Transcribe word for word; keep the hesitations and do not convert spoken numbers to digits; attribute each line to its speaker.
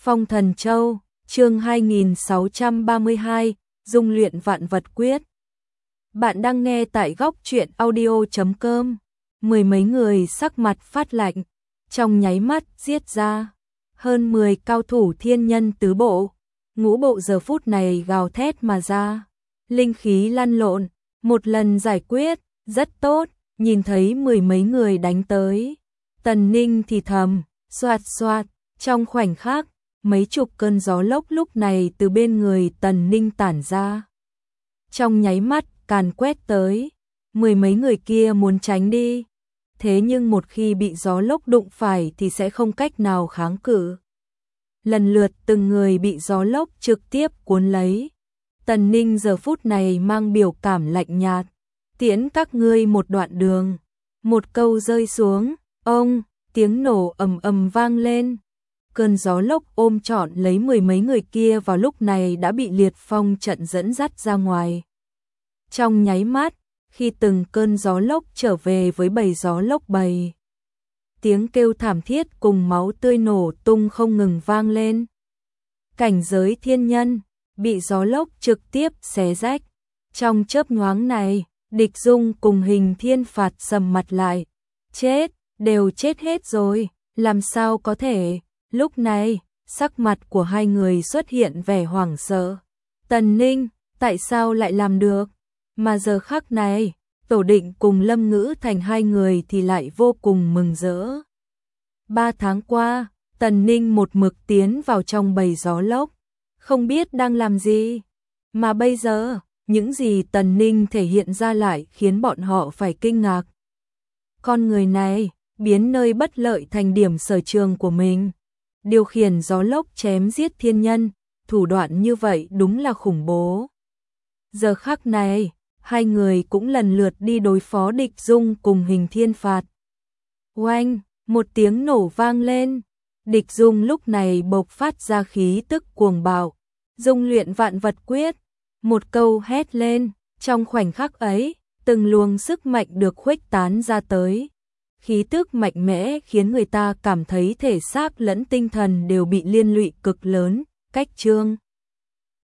Speaker 1: Phong Thần Châu, chương hai nghìn sáu trăm ba mươi hai, dung luyện vạn vật quyết. Bạn đang nghe tại góc truyện audio chấm com. Mười mấy người sắc mặt phát lạnh, trong nháy mắt giết ra. Hơn mười cao thủ thiên nhân tứ bộ, ngũ bộ giờ phút này gào thét mà ra. Linh khí lăn lộn, một lần giải quyết, rất tốt, nhìn thấy mười mấy người đánh tới. Tần Ninh thì thầm, xoạt xoạt, trong khoảnh khắc, mấy chục cơn gió lốc lúc này từ bên người Tần Ninh tản ra. Trong nháy mắt, càn quét tới, mười mấy người kia muốn tránh đi. Thế nhưng một khi bị gió lốc đụng phải thì sẽ không cách nào kháng cự. Lần lượt từng người bị gió lốc trực tiếp cuốn lấy. Tần Ninh giờ phút này mang biểu cảm lạnh nhạt. Tiễn các ngươi một đoạn đường. Một câu rơi xuống, ông, tiếng nổ ầm ầm vang lên. Cơn gió lốc ôm trọn lấy mười mấy người kia vào lúc này đã bị liệt phong trận dẫn dắt ra ngoài. Trong nháy mắt, khi từng cơn gió lốc trở về với bầy gió lốc bầy, tiếng kêu thảm thiết cùng máu tươi nổ tung không ngừng vang lên. Cảnh giới thiên nhân bị gió lốc trực tiếp xé rách. Trong chớp nhoáng này, Địch Dung cùng Hình Thiên Phạt sầm mặt lại. Chết, đều chết hết rồi, làm sao có thể? Lúc này, sắc mặt của hai người xuất hiện vẻ hoảng sợ. Tần Ninh, tại sao lại làm được? Mà giờ khắc này, Tổ Định cùng Lâm Ngữ Thành hai người thì lại vô cùng mừng rỡ. Ba tháng qua, Tần Ninh một mực tiến vào trong bầy gió lốc, không biết đang làm gì. Mà bây giờ, những gì Tần Ninh thể hiện ra lại khiến bọn họ phải kinh ngạc. Con người này, biến nơi bất lợi thành điểm sở trường của mình. Điều khiển gió lốc chém giết thiên nhân, thủ đoạn như vậy đúng là khủng bố. Giờ khắc này, hai người cũng lần lượt đi đối phó Địch Dung cùng Hình Thiên Phạt. Oanh, một tiếng nổ vang lên. Địch Dung lúc này bộc phát ra khí tức cuồng bạo, dung luyện vạn vật quyết. Một câu hét lên, trong khoảnh khắc ấy, từng luồng sức mạnh được khuếch tán ra tới. Khí tức mạnh mẽ khiến người ta cảm thấy thể xác lẫn tinh thần đều bị liên lụy cực lớn. Cách chương